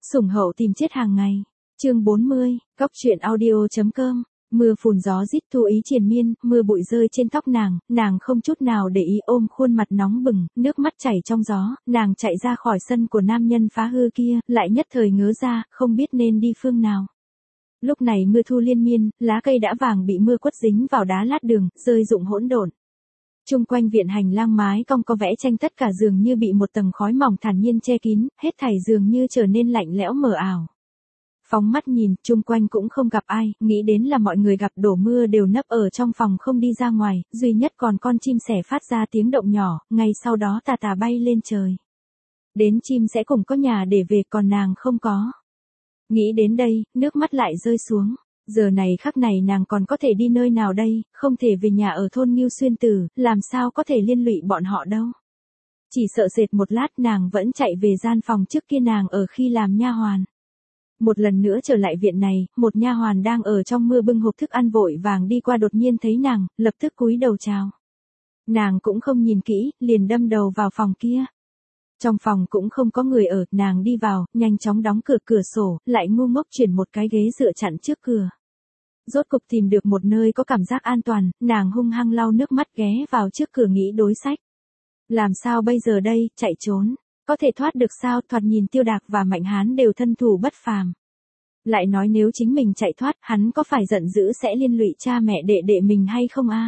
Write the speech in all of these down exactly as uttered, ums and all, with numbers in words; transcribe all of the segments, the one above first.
Sủng hậu tìm chết hàng ngày. Chương bốn mươi, Góc truyện audio chấm com. Mưa phùn gió rít thu ý triền miên, mưa bụi rơi trên tóc nàng, nàng không chút nào để ý ôm khuôn mặt nóng bừng, nước mắt chảy trong gió, nàng chạy ra khỏi sân của nam nhân phá hư kia, lại nhất thời ngớ ra, không biết nên đi phương nào. Lúc này mưa thu liên miên, lá cây đã vàng bị mưa quất dính vào đá lát đường, rơi rụng hỗn độn. Chung quanh viện hành lang mái cong có vẽ tranh tất cả dường như bị một tầng khói mỏng thản nhiên che kín, hết thảy dường như trở nên lạnh lẽo mờ ảo. Phóng mắt nhìn, chung quanh cũng không gặp ai, nghĩ đến là mọi người gặp đổ mưa đều nấp ở trong phòng không đi ra ngoài, duy nhất còn con chim sẻ phát ra tiếng động nhỏ, ngay sau đó tà tà bay lên trời. Đến chim sẽ cùng có nhà để về còn nàng không có. Nghĩ đến đây, nước mắt lại rơi xuống. Giờ này khắc này nàng còn có thể đi nơi nào đây, không thể về nhà ở thôn Ngưu Xuyên Tử, làm sao có thể liên lụy bọn họ đâu. Chỉ sợ dệt một lát nàng vẫn chạy về gian phòng trước kia nàng ở khi làm nha hoàn. Một lần nữa trở lại viện này, một nha hoàn đang ở trong mưa bưng hộp thức ăn vội vàng đi qua đột nhiên thấy nàng, lập tức cúi đầu chào. Nàng cũng không nhìn kỹ, liền đâm đầu vào phòng kia. Trong phòng cũng không có người ở, nàng đi vào, nhanh chóng đóng cửa cửa sổ, lại ngu ngốc chuyển một cái ghế dựa chặn trước cửa. Rốt cục tìm được một nơi có cảm giác an toàn, nàng hung hăng lau nước mắt ghé vào trước cửa nghĩ đối sách. Làm sao bây giờ đây, chạy trốn, có thể thoát được sao? Thoạt nhìn Tiêu Đạc và Mạnh Hán đều thân thủ bất phàm. Lại nói nếu chính mình chạy thoát, hắn có phải giận dữ sẽ liên lụy cha mẹ đệ đệ mình hay không a?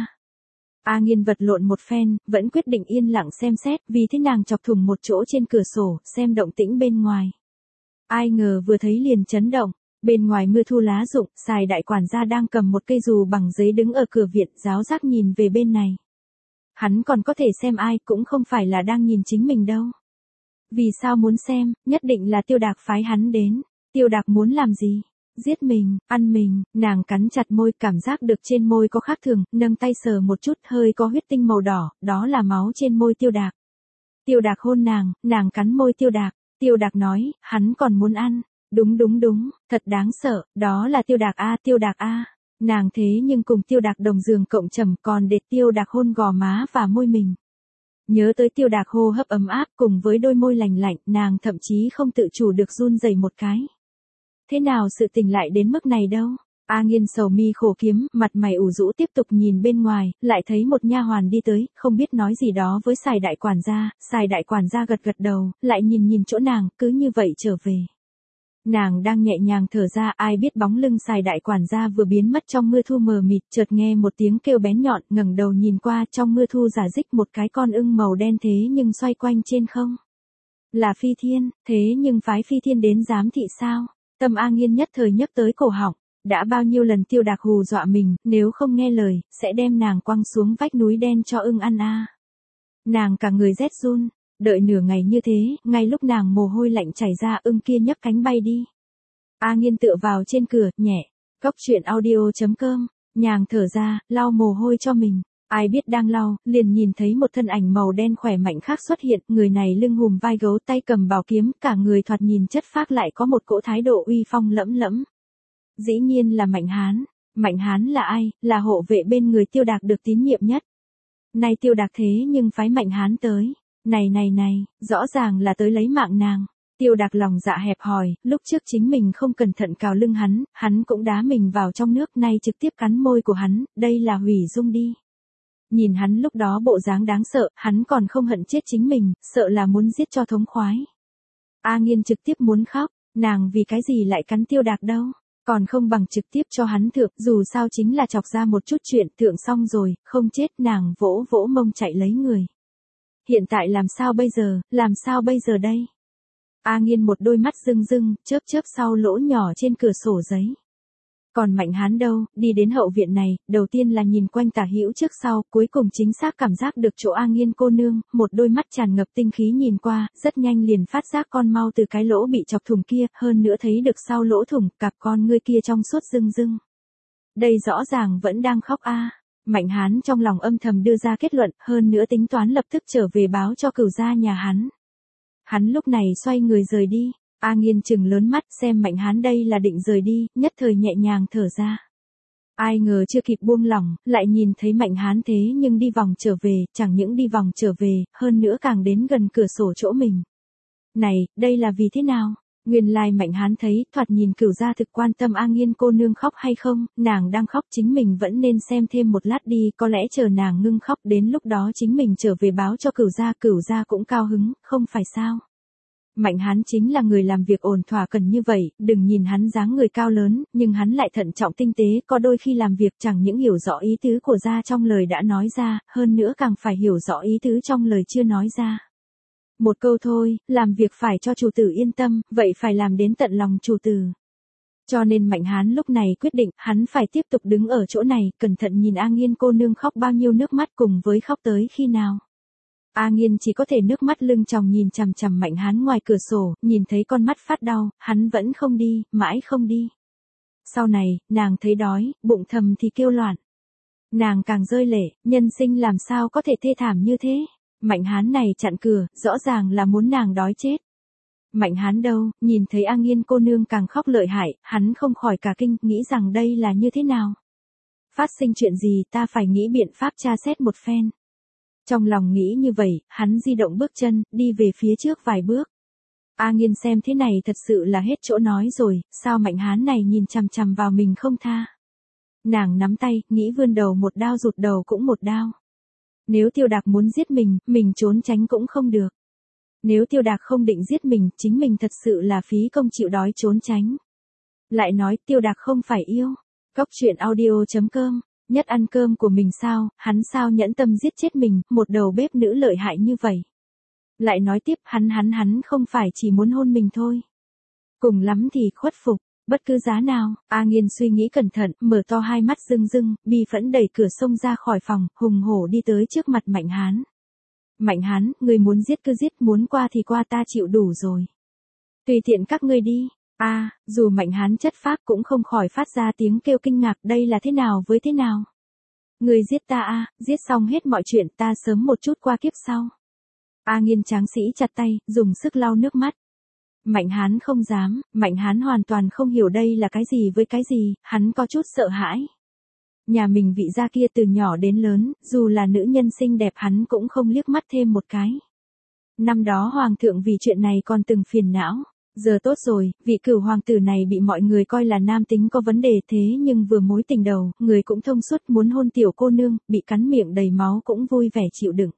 A Nghiên vật lộn một phen, vẫn quyết định yên lặng xem xét, vì thế nàng chọc thủng một chỗ trên cửa sổ, xem động tĩnh bên ngoài. Ai ngờ vừa thấy liền chấn động, bên ngoài mưa thu lá rụng, Sài đại quản gia đang cầm một cây dù bằng giấy đứng ở cửa viện, giáo giác nhìn về bên này. Hắn còn có thể xem ai, cũng không phải là đang nhìn chính mình đâu. Vì sao muốn xem, nhất định là Tiêu Đạc phái hắn đến. Tiêu Đạc muốn làm gì? Giết mình, ăn mình, nàng cắn chặt môi, cảm giác được trên môi có khác thường, nâng tay sờ một chút, hơi có huyết tinh màu đỏ, đó là máu trên môi Tiêu Đạc. Tiêu Đạc hôn nàng, nàng cắn môi Tiêu Đạc, Tiêu Đạc nói, hắn còn muốn ăn, đúng đúng đúng, thật đáng sợ, đó là Tiêu Đạc a, Tiêu Đạc a. Nàng thế nhưng cùng Tiêu Đạc đồng giường cộng trầm còn để Tiêu Đạc hôn gò má và môi mình. Nhớ tới Tiêu Đạc hô hấp ấm áp cùng với đôi môi lành lạnh, nàng thậm chí không tự chủ được run rẩy một cái. Thế nào sự tình lại đến mức này đâu? A Nghiên sầu mi khổ kiếm, mặt mày ủ rũ tiếp tục nhìn bên ngoài, lại thấy một nha hoàn đi tới, không biết nói gì đó với Sài đại quản gia, Sài đại quản gia gật gật đầu, lại nhìn nhìn chỗ nàng, cứ như vậy trở về. Nàng đang nhẹ nhàng thở ra, ai biết bóng lưng Sài đại quản gia vừa biến mất trong mưa thu mờ mịt, chợt nghe một tiếng kêu bén nhọn, ngẩng đầu nhìn qua, trong mưa thu giả dích một cái con ưng màu đen thế nhưng xoay quanh trên không. Là Phi Thiên, thế nhưng phái Phi Thiên đến giám thị sao? Tâm A Nghiên nhất thời nhấp tới cổ họng, đã bao nhiêu lần Tiêu Đạc hù dọa mình, nếu không nghe lời, sẽ đem nàng quăng xuống vách núi đen cho ưng ăn a. Nàng cả người rét run, đợi nửa ngày như thế, ngay lúc nàng mồ hôi lạnh chảy ra, ưng kia nhấc cánh bay đi. A Nghiên tựa vào trên cửa, nhẹ, Góc truyện audio chấm com, nhàng thở ra, lau mồ hôi cho mình. Ai biết đang lau, liền nhìn thấy một thân ảnh màu đen khỏe mạnh khác xuất hiện, người này lưng hùm vai gấu, tay cầm bảo kiếm, cả người thoạt nhìn chất phác lại có một cỗ thái độ uy phong lẫm lẫm. Dĩ nhiên là Mạnh Hán. Mạnh Hán là ai? Là hộ vệ bên người Tiêu Đạc được tín nhiệm nhất. Nay Tiêu Đạc thế nhưng phái Mạnh Hán tới. Này này này, rõ ràng là tới lấy mạng nàng. Tiêu Đạc lòng dạ hẹp hòi, lúc trước chính mình không cẩn thận cào lưng hắn, hắn cũng đá mình vào trong nước, nay trực tiếp cắn môi của hắn, đây là hủy dung đi. Nhìn hắn lúc đó bộ dáng đáng sợ, hắn còn không hận chết chính mình, sợ là muốn giết cho thống khoái. A Nghiên trực tiếp muốn khóc, nàng vì cái gì lại cắn Tiêu Đạc đâu, còn không bằng trực tiếp cho hắn thượng, dù sao chính là chọc ra một chút chuyện, thượng xong rồi, không chết, nàng vỗ vỗ mông chạy lấy người. Hiện tại làm sao bây giờ, làm sao bây giờ đây? A Nghiên một đôi mắt rưng rưng, chớp chớp sau lỗ nhỏ trên cửa sổ giấy. Còn Mạnh Hán đâu, đi đến hậu viện này, đầu tiên là nhìn quanh tả hữu trước sau, cuối cùng chính xác cảm giác được chỗ A Nghiên cô nương, một đôi mắt tràn ngập tinh khí nhìn qua, rất nhanh liền phát giác con mau từ cái lỗ bị chọc thủng kia, hơn nữa thấy được sau lỗ thủng, cặp con ngươi kia trong suốt rưng rưng. Đây rõ ràng vẫn đang khóc a. Mạnh Hán trong lòng âm thầm đưa ra kết luận, hơn nữa tính toán lập tức trở về báo cho cửu gia nhà hắn. Hắn lúc này xoay người rời đi. A Nghiên chừng lớn mắt xem Mạnh Hán đây là định rời đi, nhất thời nhẹ nhàng thở ra. Ai ngờ chưa kịp buông lỏng, lại nhìn thấy Mạnh Hán thế nhưng đi vòng trở về, chẳng những đi vòng trở về, hơn nữa càng đến gần cửa sổ chỗ mình. Này, đây là vì thế nào? Nguyên lai Mạnh Hán thấy, thoạt nhìn Cửu gia thực quan tâm A Nghiên cô nương khóc hay không, nàng đang khóc chính mình vẫn nên xem thêm một lát đi, có lẽ chờ nàng ngưng khóc đến lúc đó chính mình trở về báo cho Cửu gia, Cửu gia cũng cao hứng, không phải sao. Mạnh Hán chính là người làm việc ổn thỏa cần như vậy, đừng nhìn hắn dáng người cao lớn, nhưng hắn lại thận trọng tinh tế, có đôi khi làm việc chẳng những hiểu rõ ý tứ của gia trong lời đã nói ra, hơn nữa càng phải hiểu rõ ý tứ trong lời chưa nói ra. Một câu thôi, làm việc phải cho chủ tử yên tâm, vậy phải làm đến tận lòng chủ tử. Cho nên Mạnh Hán lúc này quyết định, hắn phải tiếp tục đứng ở chỗ này, cẩn thận nhìn A Nghiên cô nương khóc bao nhiêu nước mắt cùng với khóc tới khi nào. A Nghiên chỉ có thể nước mắt lưng tròng nhìn chằm chằm Mạnh Hán ngoài cửa sổ, nhìn thấy con mắt phát đau, hắn vẫn không đi, mãi không đi. Sau này, nàng thấy đói, bụng thầm thì kêu loạn. Nàng càng rơi lệ, nhân sinh làm sao có thể thê thảm như thế. Mạnh Hán này chặn cửa, rõ ràng là muốn nàng đói chết. Mạnh Hán đâu, nhìn thấy A Nghiên cô nương càng khóc lợi hại, hắn không khỏi cả kinh, nghĩ rằng đây là như thế nào. Phát sinh chuyện gì ta phải nghĩ biện pháp tra xét một phen. Trong lòng nghĩ như vậy, hắn di động bước chân, đi về phía trước vài bước. A Nghiên xem thế này thật sự là hết chỗ nói rồi, sao Mạnh Hán này nhìn chằm chằm vào mình không tha. Nàng nắm tay, nghĩ vươn đầu một đao rụt đầu cũng một đao. Nếu Tiêu Đạc muốn giết mình, mình trốn tránh cũng không được. Nếu Tiêu Đạc không định giết mình, chính mình thật sự là phí công chịu đói trốn tránh. Lại nói Tiêu Đạc không phải yêu. Cóc truyện audio chấm com, nhất ăn cơm của mình sao, hắn sao nhẫn tâm giết chết mình, một đầu bếp nữ lợi hại như vậy. Lại nói tiếp, hắn hắn hắn không phải chỉ muốn hôn mình thôi. Cùng lắm thì khuất phục. Bất cứ giá nào, A Nghiên suy nghĩ cẩn thận, mở to hai mắt rưng rưng, bi phẫn đẩy cửa xông ra khỏi phòng, hùng hổ đi tới trước mặt Mạnh Hán. Mạnh Hán, người muốn giết cứ giết, muốn qua thì qua, ta chịu đủ rồi. Tùy tiện các ngươi đi. A, à, dù Mạnh Hán chất phác cũng không khỏi phát ra tiếng kêu kinh ngạc, đây là thế nào với thế nào? Người giết ta a, à, giết xong hết mọi chuyện, ta sớm một chút qua kiếp sau. A Nghiên tráng sĩ chặt tay, dùng sức lau nước mắt. Mạnh Hán không dám, Mạnh Hán hoàn toàn không hiểu đây là cái gì với cái gì, hắn có chút sợ hãi. Nhà mình vị gia kia từ nhỏ đến lớn, dù là nữ nhân xinh đẹp hắn cũng không liếc mắt thêm một cái. Năm đó hoàng thượng vì chuyện này còn từng phiền não. Giờ tốt rồi, vị cửu hoàng tử này bị mọi người coi là nam tính có vấn đề thế nhưng vừa mối tình đầu, người cũng thông suốt muốn hôn tiểu cô nương, bị cắn miệng đầy máu cũng vui vẻ chịu đựng.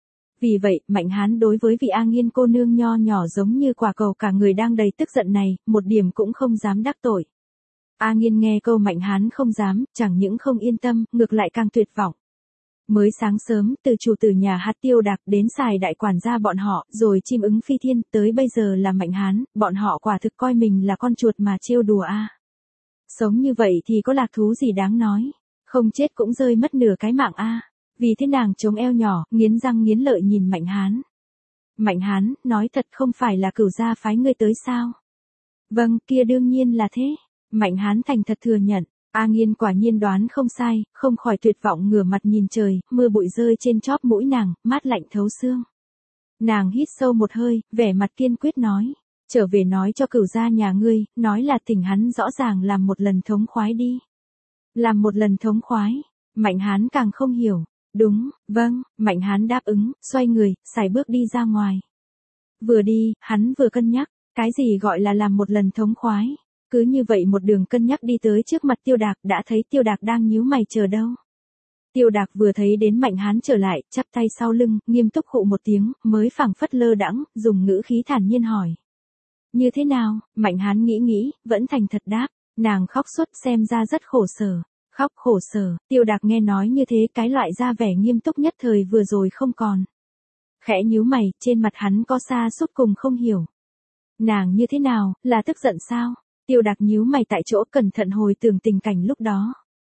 Vì vậy, Mạnh Hán đối với vị A Nghiên cô nương nho nhỏ giống như quả cầu cả người đang đầy tức giận này, một điểm cũng không dám đắc tội. A Nghiên nghe câu Mạnh Hán không dám, chẳng những không yên tâm, ngược lại càng tuyệt vọng. Mới sáng sớm, từ chủ tử nhà hạt Tiêu Đạc đến xài đại quản gia bọn họ, rồi chim ứng phi thiên, tới bây giờ là Mạnh Hán, bọn họ quả thực coi mình là con chuột mà trêu đùa a. Sống như vậy thì có lạc thú gì đáng nói, không chết cũng rơi mất nửa cái mạng a. Vì thế nàng chống eo nhỏ, nghiến răng nghiến lợi nhìn Mạnh Hán. Mạnh Hán, nói thật không phải là Cửu gia phái ngươi tới sao? Vâng, kia đương nhiên là thế. Mạnh Hán thành thật thừa nhận. A Nghiên quả nhiên đoán không sai, không khỏi tuyệt vọng ngửa mặt nhìn trời, mưa bụi rơi trên chóp mũi nàng, mát lạnh thấu xương. Nàng hít sâu một hơi, vẻ mặt kiên quyết nói. Trở về nói cho Cửu gia nhà ngươi, nói là thỉnh hắn rõ ràng làm một lần thống khoái đi. Làm một lần thống khoái. Mạnh Hán càng không hiểu. Đúng, vâng, Mạnh Hán đáp ứng, xoay người, sải bước đi ra ngoài. Vừa đi, hắn vừa cân nhắc, cái gì gọi là làm một lần thống khoái. Cứ như vậy một đường cân nhắc đi tới trước mặt Tiêu Đạc, đã thấy Tiêu Đạc đang nhíu mày chờ đâu. Tiêu Đạc vừa thấy đến Mạnh Hán trở lại, chắp tay sau lưng, nghiêm túc khụ một tiếng, mới phảng phất lơ đãng, dùng ngữ khí thản nhiên hỏi. Như thế nào? Mạnh Hán nghĩ nghĩ, vẫn thành thật đáp, nàng khóc suốt xem ra rất khổ sở. Khóc khổ sở, Tiêu Đạc nghe nói như thế cái loại ra vẻ nghiêm túc nhất thời vừa rồi không còn. Khẽ nhíu mày, trên mặt hắn có sa sút cùng không hiểu. Nàng như thế nào, là tức giận sao? Tiêu Đạc nhíu mày tại chỗ cẩn thận hồi tưởng tình cảnh lúc đó.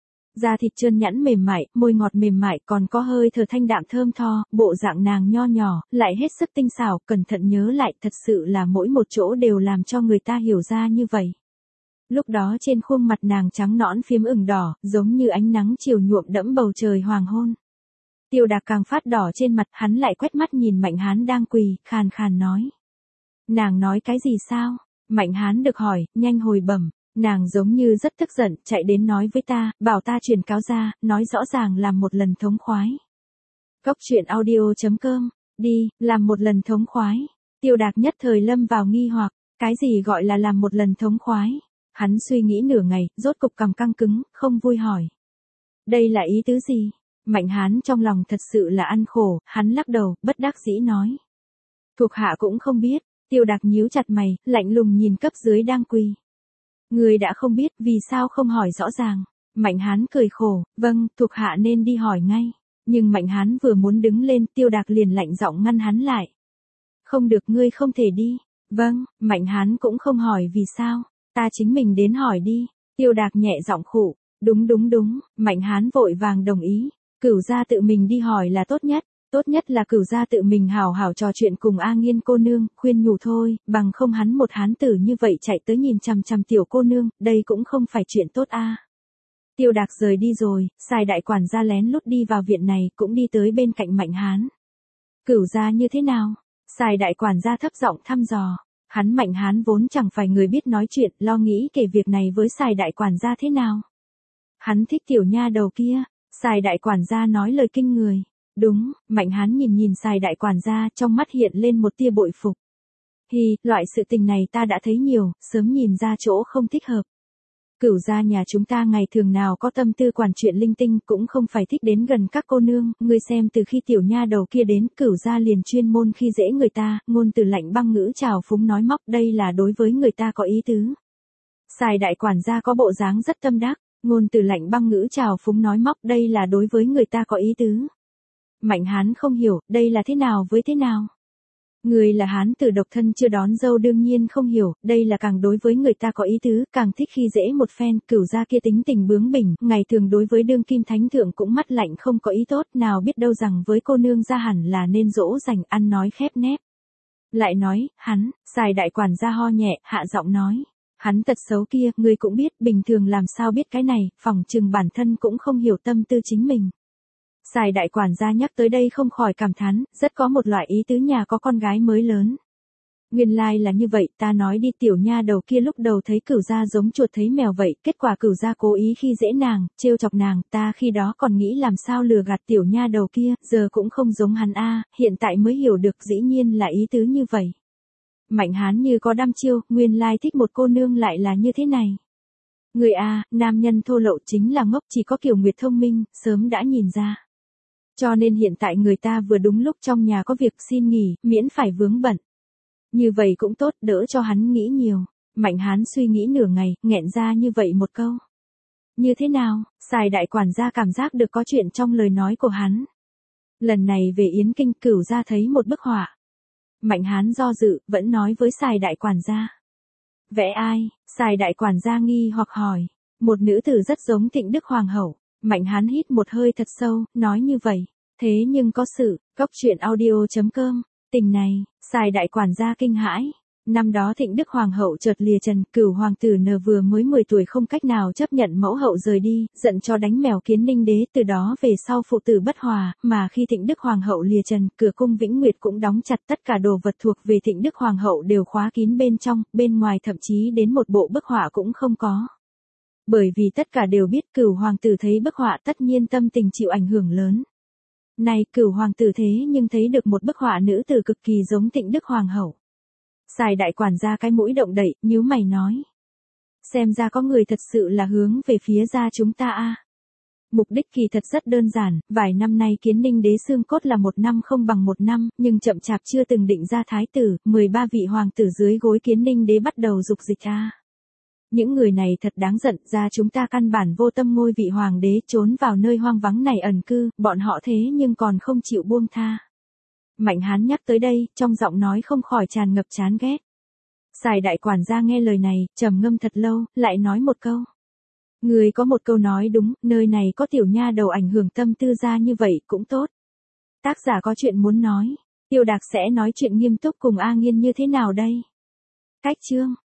Da thịt trơn nhẵn mềm mại, môi ngọt mềm mại còn có hơi thở thanh đạm thơm tho, bộ dạng nàng nho nhỏ, lại hết sức tinh xảo, cẩn thận nhớ lại thật sự là mỗi một chỗ đều làm cho người ta hiểu ra như vậy. Lúc đó trên khuôn mặt nàng trắng nõn phiếm ửng đỏ, giống như ánh nắng chiều nhuộm đẫm bầu trời hoàng hôn. Tiêu Đạc càng phát đỏ trên mặt, hắn lại quét mắt nhìn Mạnh Hán đang quỳ, khàn khàn nói. Nàng nói cái gì sao? Mạnh Hán được hỏi, nhanh hồi bẩm, nàng giống như rất tức giận, chạy đến nói với ta, bảo ta truyền cáo ra, nói rõ ràng làm một lần thống khoái. Cóc truyện audio chấm com, đi, làm một lần thống khoái. Tiêu Đạc nhất thời lâm vào nghi hoặc. Cái gì gọi là làm một lần thống khoái? Hắn suy nghĩ nửa ngày, rốt cục cằm căng cứng, không vui hỏi. Đây là ý tứ gì? Mạnh Hán trong lòng thật sự là ăn khổ, hắn lắc đầu, bất đắc dĩ nói. Thuộc hạ cũng không biết, Tiêu Đạc nhíu chặt mày, lạnh lùng nhìn cấp dưới đang quỳ. Người đã không biết, vì sao không hỏi rõ ràng? Mạnh Hán cười khổ, vâng, thuộc hạ nên đi hỏi ngay. Nhưng Mạnh Hán vừa muốn đứng lên, Tiêu Đạc liền lạnh giọng ngăn hắn lại. Không được, ngươi không thể đi. Vâng, Mạnh Hán cũng không hỏi vì sao. Ta chính mình đến hỏi đi. Tiêu Đạc nhẹ giọng khụ. Đúng đúng đúng, Mạnh Hán vội vàng đồng ý. Cửu gia tự mình đi hỏi là tốt nhất. Tốt nhất là Cửu gia tự mình hào hào trò chuyện cùng A Nghiên cô nương, khuyên nhủ thôi, bằng không hắn một hán tử như vậy chạy tới nhìn chằm chằm tiểu cô nương, đây cũng không phải chuyện tốt a. Tiêu Đạc rời đi rồi, Sài đại quản gia lén lút đi vào viện này, cũng đi tới bên cạnh Mạnh Hán. Cửu gia như thế nào? Sài đại quản gia thấp giọng thăm dò. Hắn Mạnh Hán vốn chẳng phải người biết nói chuyện, lo nghĩ kể việc này với Sài đại quản gia thế nào. Hắn thích tiểu nha đầu kia. Sài đại quản gia nói lời kinh người. Đúng, Mạnh Hán nhìn nhìn Sài đại quản gia, trong mắt hiện lên một tia bội phục. Hi, loại sự tình này ta đã thấy nhiều, sớm nhìn ra chỗ không thích hợp. Cửu gia nhà chúng ta ngày thường nào có tâm tư quản chuyện linh tinh, cũng không phải thích đến gần các cô nương, ngươi xem từ khi tiểu nha đầu kia đến, Cửu gia liền chuyên môn khi dễ người ta, ngôn từ lạnh băng ngữ trào phúng nói móc, đây là đối với người ta có ý tứ. Sài đại quản gia có bộ dáng rất tâm đắc, ngôn từ lạnh băng ngữ trào phúng nói móc, đây là đối với người ta có ý tứ. Mạnh Hán không hiểu, đây là thế nào với thế nào? Người là hán tử độc thân chưa đón dâu đương nhiên không hiểu, đây là càng đối với người ta có ý tứ, càng thích khi dễ một phen, Cửu gia kia tính tình bướng bỉnh, ngày thường đối với đương kim thánh thượng cũng mắt lạnh không có ý tốt, nào biết đâu rằng với cô nương gia hẳn là nên dỗ dành ăn nói khép nép. Lại nói, hắn, Sài đại quản gia ho nhẹ, hạ giọng nói. Hắn tật xấu kia, ngươi cũng biết, bình thường làm sao biết cái này, phỏng chừng bản thân cũng không hiểu tâm tư chính mình. Sài đại quản gia nhắc tới đây không khỏi cảm thán, rất có một loại ý tứ nhà có con gái mới lớn. Nguyên lai like là như vậy, ta nói đi tiểu nha đầu kia lúc đầu thấy Cửu gia giống chuột thấy mèo vậy, kết quả Cửu gia cố ý khi dễ nàng, trêu chọc nàng, ta khi đó còn nghĩ làm sao lừa gạt tiểu nha đầu kia, giờ cũng không giống hắn a, hiện tại mới hiểu được dĩ nhiên là ý tứ như vậy. Mạnh Hán như có đăm chiêu, nguyên lai like thích một cô nương lại là như thế này. Người a, nam nhân thô lậu chính là ngốc, chỉ có Kiều Nguyệt thông minh, sớm đã nhìn ra. Cho nên hiện tại người ta vừa đúng lúc trong nhà có việc xin nghỉ, miễn phải vướng bận. Như vậy cũng tốt, đỡ cho hắn nghĩ nhiều. Mạnh Hán suy nghĩ nửa ngày, nghẹn ra như vậy một câu. Như thế nào? Sài đại quản gia cảm giác được có chuyện trong lời nói của hắn. Lần này về Yến Kinh, Cửu gia thấy một bức họa. Mạnh Hán do dự, vẫn nói với Sài đại quản gia. Vẽ ai? Sài đại quản gia nghi hoặc hỏi. Một nữ tử rất giống Thịnh Đức Hoàng hậu. Mạnh Hán hít một hơi thật sâu, nói như vậy. Thế nhưng có sự, cốc truyện audio chấm com. Tình này, Sài đại quản gia kinh hãi. Năm đó Thịnh Đức Hoàng hậu chợt lìa trần, Cửu hoàng tử nờ vừa mới mười tuổi không cách nào chấp nhận mẫu hậu rời đi, giận cho đánh mèo Kiến Ninh đế, từ đó về sau phụ tử bất hòa, mà khi Thịnh Đức Hoàng hậu lìa trần, cửa cung Vĩnh Nguyệt cũng đóng chặt, tất cả đồ vật thuộc về Thịnh Đức Hoàng hậu đều khóa kín bên trong, bên ngoài thậm chí đến một bộ bức họa cũng không có. Bởi vì tất cả đều biết Cửu hoàng tử thấy bức họa tất nhiên tâm tình chịu ảnh hưởng lớn. Này, Cửu hoàng tử thế nhưng thấy được một bức họa nữ tử cực kỳ giống Thịnh Đức Hoàng hậu. Sài đại quản gia cái mũi động đậy, nhíu mày nói. Xem ra có người thật sự là hướng về phía gia chúng ta a. Mục đích kỳ thật rất đơn giản, vài năm nay Kiến Ninh đế xương cốt là một năm không bằng một năm, nhưng chậm chạp chưa từng định ra thái tử, mười ba vị hoàng tử dưới gối Kiến Ninh đế bắt đầu dục dịch a. Những người này thật đáng giận, ra chúng ta căn bản vô tâm ngôi vị hoàng đế, trốn vào nơi hoang vắng này ẩn cư, bọn họ thế nhưng còn không chịu buông tha. Mạnh Hán nhắc tới đây, trong giọng nói không khỏi tràn ngập chán ghét. Sài đại quản gia nghe lời này, trầm ngâm thật lâu, lại nói một câu. Người có một câu nói đúng, nơi này có tiểu nha đầu ảnh hưởng tâm tư ra như vậy cũng tốt. Tác giả có chuyện muốn nói, Tiêu Đạc sẽ nói chuyện nghiêm túc cùng A Nghiên như thế nào đây? Cách chương